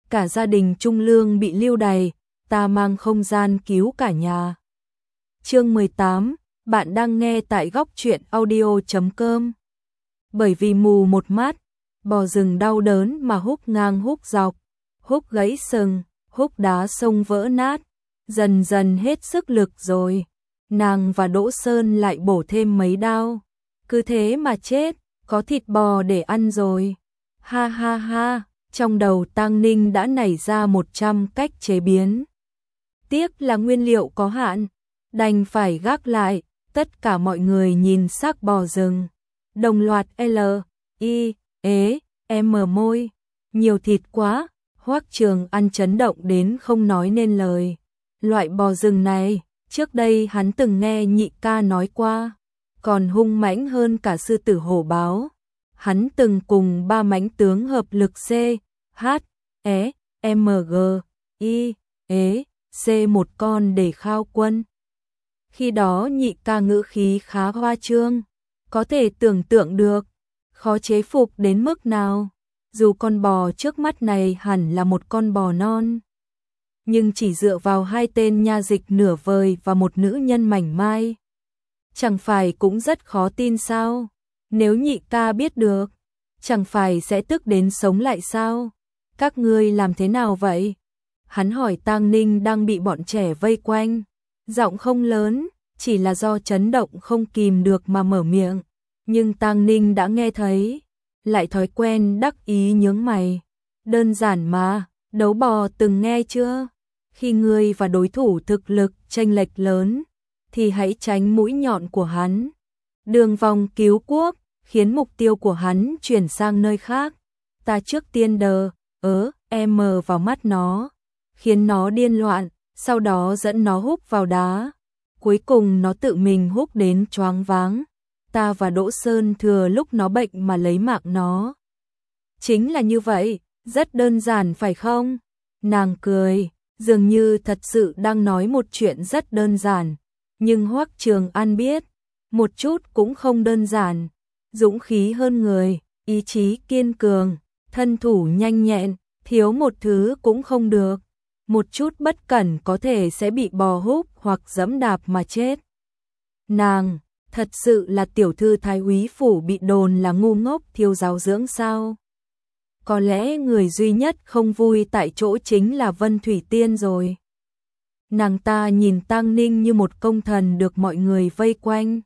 cả gia đình Trung Lương bị lưu đày, ta mang không gian cứu cả nhà. Chương 18, bạn đang nghe tại góc truyện audio.com. Bởi vì mù một mắt, bò rừng đau đớn mà húc ngang húc dọc, húc gãy sừng, húc đá sông vỡ nát, dần dần hết sức lực rồi. Nàng và Đỗ Sơn lại bổ thêm mấy đao, cứ thế mà chết, có thịt bò để ăn rồi. Ha ha ha, trong đầu Tang Ninh đã nảy ra 100 cách chế biến. Tiếc là nguyên liệu có hạn, đành phải gác lại. Tất cả mọi người nhìn xác bò rừng, đồng loạt L, I, ế, M môi. Nhiều thịt quá, Hoắc Trường An chấn động đến không nói nên lời. Loại bò rừng này, trước đây hắn từng nghe nhị ca nói qua, còn hung mãnh hơn cả sư tử hổ báo. Hắn từng cùng 3 mãnh tướng hợp lực C, H, E, M, G, I, ế, C một con để khao quân. Khi đó nhị ca ngữ khí khá hoa trương, có thể tưởng tượng được, khó chế phục đến mức nào. Dù con bò trước mắt này hẳn là một con bò non, nhưng chỉ dựa vào 2 tên nha dịch nửa vời và một nữ nhân mảnh mai, chẳng phải cũng rất khó tin sao? Nếu nhị ca biết được, chẳng phải sẽ tức đến sống lại sao? Các ngươi làm thế nào vậy? Hắn hỏi Tang Ninh đang bị bọn trẻ vây quanh, giọng không lớn, chỉ là do chấn động không kìm được mà mở miệng, nhưng Tang Ninh đã nghe thấy, lại thói quen đắc ý nhướng mày. Đơn giản mà, đấu bò từng nghe chưa? Khi ngươi và đối thủ thực lực chênh lệch lớn, thì hãy tránh mũi nhọn của hắn. Đường vòng cứu quốc, khiến mục tiêu của hắn chuyển sang nơi khác. Ta trước tiên M vào mắt nó, khiến nó điên loạn, sau đó dẫn nó húc vào đá. Cuối cùng nó tự mình húc đến choáng váng. Ta và Đỗ Sơn thừa lúc nó bệnh mà lấy mạng nó. Chính là như vậy, rất đơn giản phải không? Nàng cười, dường như thật sự đang nói một chuyện rất đơn giản. Nhưng Hoắc Trường An biết, một chút cũng không đơn giản. Dũng khí hơn người, ý chí kiên cường, thân thủ nhanh nhẹn, thiếu một thứ cũng không được. Một chút bất cẩn có thể sẽ bị bò húc hoặc giẫm đạp mà chết. Nàng, thật sự là tiểu thư thái úy phủ bị đồn là ngu ngốc thiếu giáo dưỡng sao? Có lẽ người duy nhất không vui tại chỗ chính là Vân Thủy Tiên rồi. Nàng ta nhìn Tang Ninh như một công thần được mọi người vây quanh.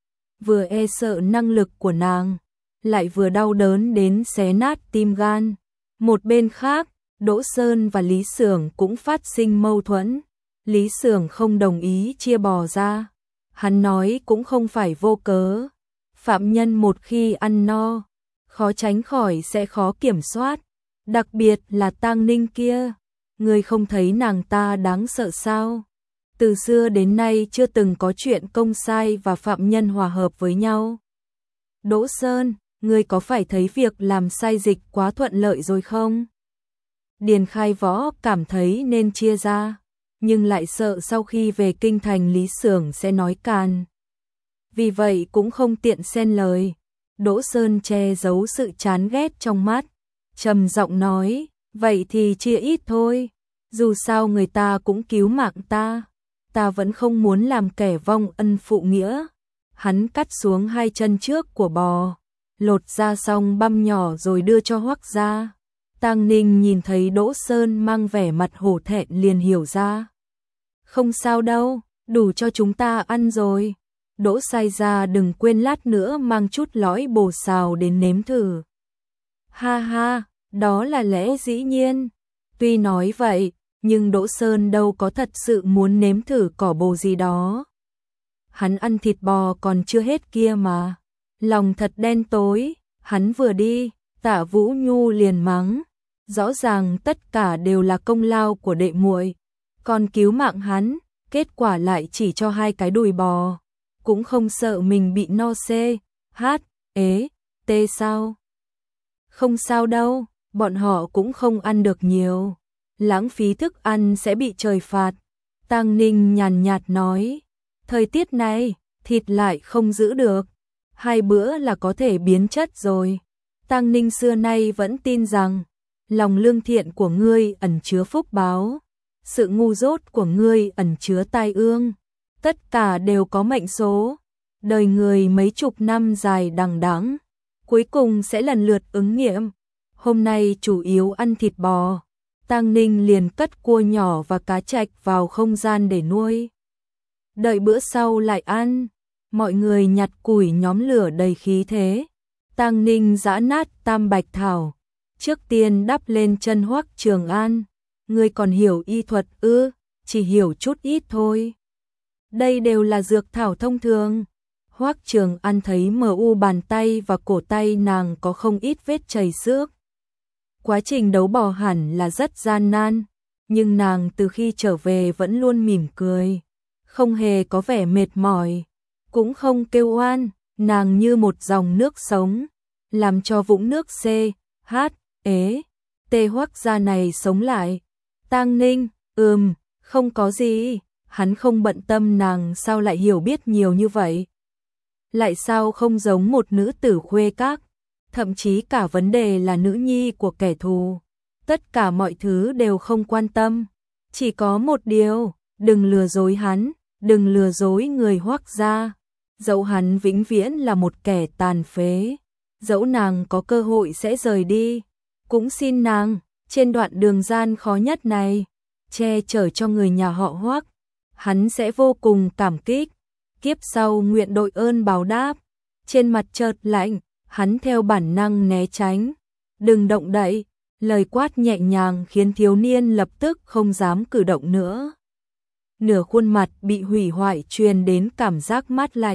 Vừa e sợ năng lực của nàng, lại vừa đau đớn đến xé nát tim gan. Một bên khác, Đỗ Sơn và Lý Xưởng cũng phát sinh mâu thuẫn. Lý Xưởng không đồng ý chia bò ra. Hắn nói cũng không phải vô cớ. Phạm nhân một khi ăn no, khó tránh khỏi sẽ khó kiểm soát. Đặc biệt là Tang Ninh kia. Người không thấy nàng ta đáng sợ sao? Từ xưa đến nay chưa từng có chuyện công sai và phạm nhân hòa hợp với nhau. Đỗ Sơn, ngươi có phải thấy việc làm sai dịch quá thuận lợi rồi không? Điền Khai Võ cảm thấy nên chia ra, nhưng lại sợ sau khi về kinh thành Lý Xưởng sẽ nói càn. Vì vậy cũng không tiện xen lời. Đỗ Sơn che giấu sự chán ghét trong mắt, trầm giọng nói, vậy thì chia ít thôi, dù sao người ta cũng cứu mạng ta. Ta vẫn không muốn làm kẻ vong ân phụ nghĩa. Hắn cắt xuống 2 chân trước của bò, lột ra xong băm nhỏ rồi đưa cho Hoắc gia. Tang Ninh nhìn thấy Đỗ Sơn mang vẻ mặt hổ thẹn liền hiểu ra. Không sao đâu, đủ cho chúng ta ăn rồi. Đỗ Sai gia đừng quên lát nữa mang chút lõi bồ xào đến nếm thử. Ha ha, đó là lẽ dĩ nhiên. Tuy nói vậy, nhưng Đỗ Sơn đâu có thật sự muốn nếm thử cỏ bồ gì đó. Hắn ăn thịt bò còn chưa hết kia mà. Lòng thật đen tối, hắn vừa đi, Tạ Vũ Nhu liền mắng. Rõ ràng tất cả đều là công lao của đệ muội, còn cứu mạng hắn, kết quả lại chỉ cho 2 cái đùi bò. Cũng không sợ mình bị no C, H, ế, T sao? Không sao đâu, bọn họ cũng không ăn được nhiều. Lãng phí thức ăn sẽ bị trời phạt. Tang Ninh nhàn nhạt nói, thời tiết này, thịt lại không giữ được. 2 bữa là có thể biến chất rồi. Tang Ninh xưa nay vẫn tin rằng, lòng lương thiện của ngươi ẩn chứa phúc báo, sự ngu dốt của ngươi ẩn chứa tai ương, tất cả đều có mệnh số. Đời người mấy chục năm dài đằng đẵng, cuối cùng sẽ lần lượt ứng nghiệm. Hôm nay chủ yếu ăn thịt bò, Tang Ninh liền cất cua nhỏ và cá trạch vào không gian để nuôi. Đợi bữa sau lại ăn, mọi người nhặt củi nhóm lửa đầy khí thế. Tang Ninh giã nát tam bạch thảo, trước tiên đắp lên chân Hoắc Trường An. Ngươi còn hiểu y thuật ư? Chỉ hiểu chút ít thôi. Đây đều là dược thảo thông thường. Hoắc Trường An thấy mờ u bàn tay và cổ tay nàng có không ít vết chảy xước. Quá trình đấu bò hẳn là rất gian nan, nhưng nàng từ khi trở về vẫn luôn mỉm cười, không hề có vẻ mệt mỏi, cũng không kêu oan, nàng như một dòng nước sống, làm cho vũng nước C, H, ế, T Hoắc gia này sống lại. Tang Ninh, không có gì, hắn không bận tâm nàng sao lại hiểu biết nhiều như vậy. Lại sao không giống một nữ tử khuê các, thậm chí cả vấn đề là nữ nhi của kẻ thù. Tất cả mọi thứ đều không quan tâm, chỉ có một điều, đừng lừa dối hắn, đừng lừa dối người Hoắc gia. Dẫu hắn vĩnh viễn là một kẻ tàn phế, dẫu nàng có cơ hội sẽ rời đi, cũng xin nàng, trên đoạn đường gian khó nhất này, che chở cho người nhà họ Hoắc, hắn sẽ vô cùng cảm kích, kiếp sau nguyện đội ơn báo đáp. Trên mặt chợt lạnh, hắn theo bản năng né tránh, đừng động đậy, lời quát nhẹ nhàng khiến thiếu niên lập tức không dám cử động nữa. Nửa khuôn mặt bị hủy hoại truyền đến cảm giác mát lạnh.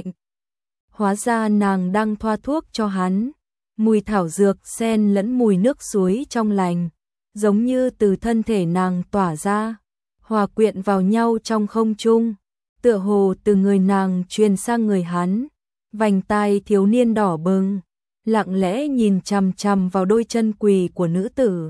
Hóa ra nàng đang thoa thuốc cho hắn, mùi thảo dược xen lẫn mùi nước suối trong lành, giống như từ thân thể nàng tỏa ra, hòa quyện vào nhau trong không trung, tựa hồ từ người nàng truyền sang người hắn. Vành tai thiếu niên đỏ bừng, lặng lẽ nhìn chằm chằm vào đôi chân quỳ của nữ tử,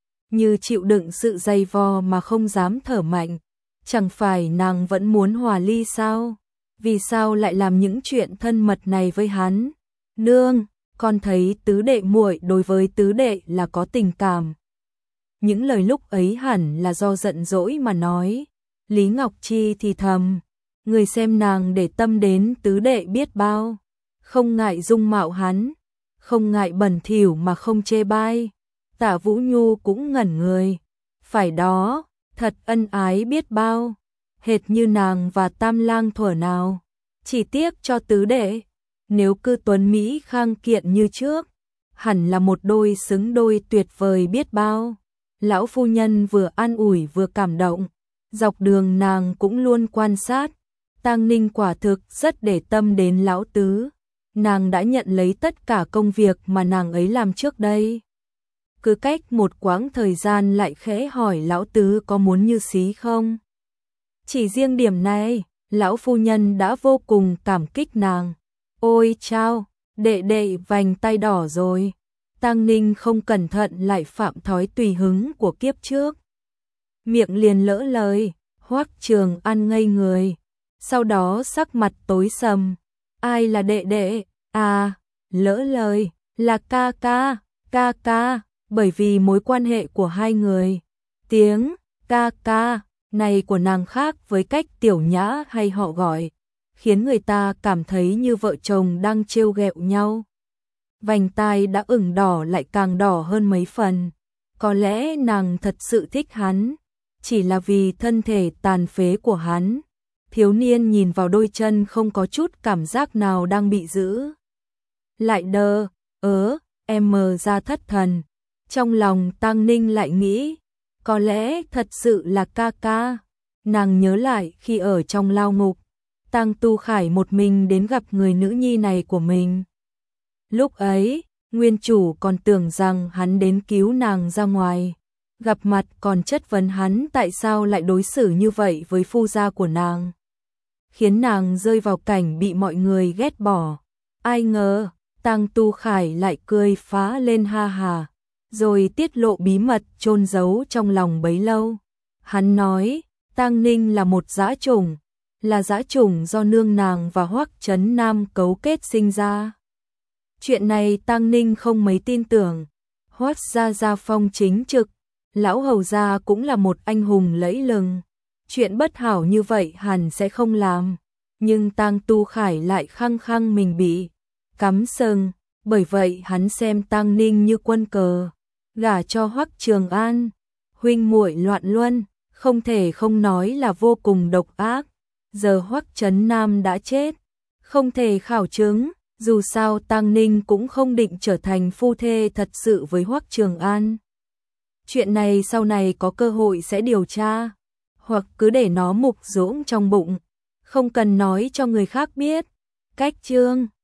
như chịu đựng sự dày vò mà không dám thở mạnh. Chẳng phải nàng vẫn muốn hòa ly sao? Vì sao lại làm những chuyện thân mật này với hắn? Nương, con thấy tứ đệ muội đối với tứ đệ là có tình cảm. Những lời lúc ấy hẳn là do giận dỗi mà nói. Lý Ngọc Chi thì thầm, người xem nàng để tâm đến tứ đệ biết bao, không ngại dung mạo hắn, không ngại bẩn thỉu mà không chê bai. Tạ Vũ Nhu cũng ngẩn người, phải đó, thật ân ái biết bao, hệt như nàng và Tam Lang thuở nào. Chỉ tiếc cho tứ đệ, nếu cư tuấn Mỹ khang kiện như trước, hẳn là một đôi xứng đôi tuyệt vời biết bao. Lão phu nhân vừa an ủi vừa cảm động, dọc đường nàng cũng luôn quan sát. Tang Ninh quả thực rất để tâm đến lão tứ, nàng đã nhận lấy tất cả công việc mà nàng ấy làm trước đây. Cứ cách một quãng thời gian lại khẽ hỏi lão tứ có muốn như xí không. Chỉ riêng điểm này, lão phu nhân đã vô cùng cảm kích nàng. Ôi chao, đệ đệ vành tay đỏ rồi. Tang Ninh không cẩn thận lại phạm thói tùy hứng của kiếp trước. Miệng liền lỡ lời, Hoắc Trường An ngây người. Sau đó sắc mặt tối sầm. Ai là đệ đệ? À, lỡ lời, là ca ca, bởi vì mối quan hệ của hai người. Tiếng ca này của nàng khác với cách Tiểu Nhã hay họ gọi, khiến người ta cảm thấy như vợ chồng đang trêu ghẹo nhau. Vành tai đã ửng đỏ lại càng đỏ hơn mấy phần. Có lẽ nàng thật sự thích hắn, chỉ là vì thân thể tàn phế của hắn. Thiếu niên nhìn vào đôi chân không có chút cảm giác nào đang bị giữ. Lại đờ, em mờ ra thất thần. Trong lòng Tang Ninh lại nghĩ, có lẽ thật sự là ca ca. Nàng nhớ lại khi ở trong lao ngục, Tang Tu Khải một mình đến gặp người nữ nhi này của mình. Lúc ấy, nguyên chủ còn tưởng rằng hắn đến cứu nàng ra ngoài. Gặp mặt còn chất vấn hắn tại sao lại đối xử như vậy với phu gia của nàng, khiến nàng rơi vào cảnh bị mọi người ghét bỏ. Ai ngờ, Tang Tu Khải lại cười phá lên ha hà, rồi tiết lộ bí mật chôn giấu trong lòng bấy lâu. Hắn nói, Tang Ninh là một dã chủng, là dã chủng do nương nàng và Hoắc Trấn Nam cấu kết sinh ra. Chuyện này Tang Ninh không mấy tin tưởng. Hoắc gia phong chính trực, lão hầu gia cũng là một anh hùng lẫy lừng. Chuyện bất hảo như vậy hẳn sẽ không làm, nhưng Tang Tu Khải lại khăng khăng mình bị cắm sừng, bởi vậy hắn xem Tang Ninh như quân cờ, gả cho Hoắc Trường An, huynh muội loạn luân, không thể không nói là vô cùng độc ác. Giờ Hoắc Trấn Nam đã chết, không thể khảo chứng, dù sao Tang Ninh cũng không định trở thành phu thê thật sự với Hoắc Trường An. Chuyện này sau này có cơ hội sẽ điều tra, hoặc cứ để nó mục ruỗng trong bụng, không cần nói cho người khác biết. Cách chương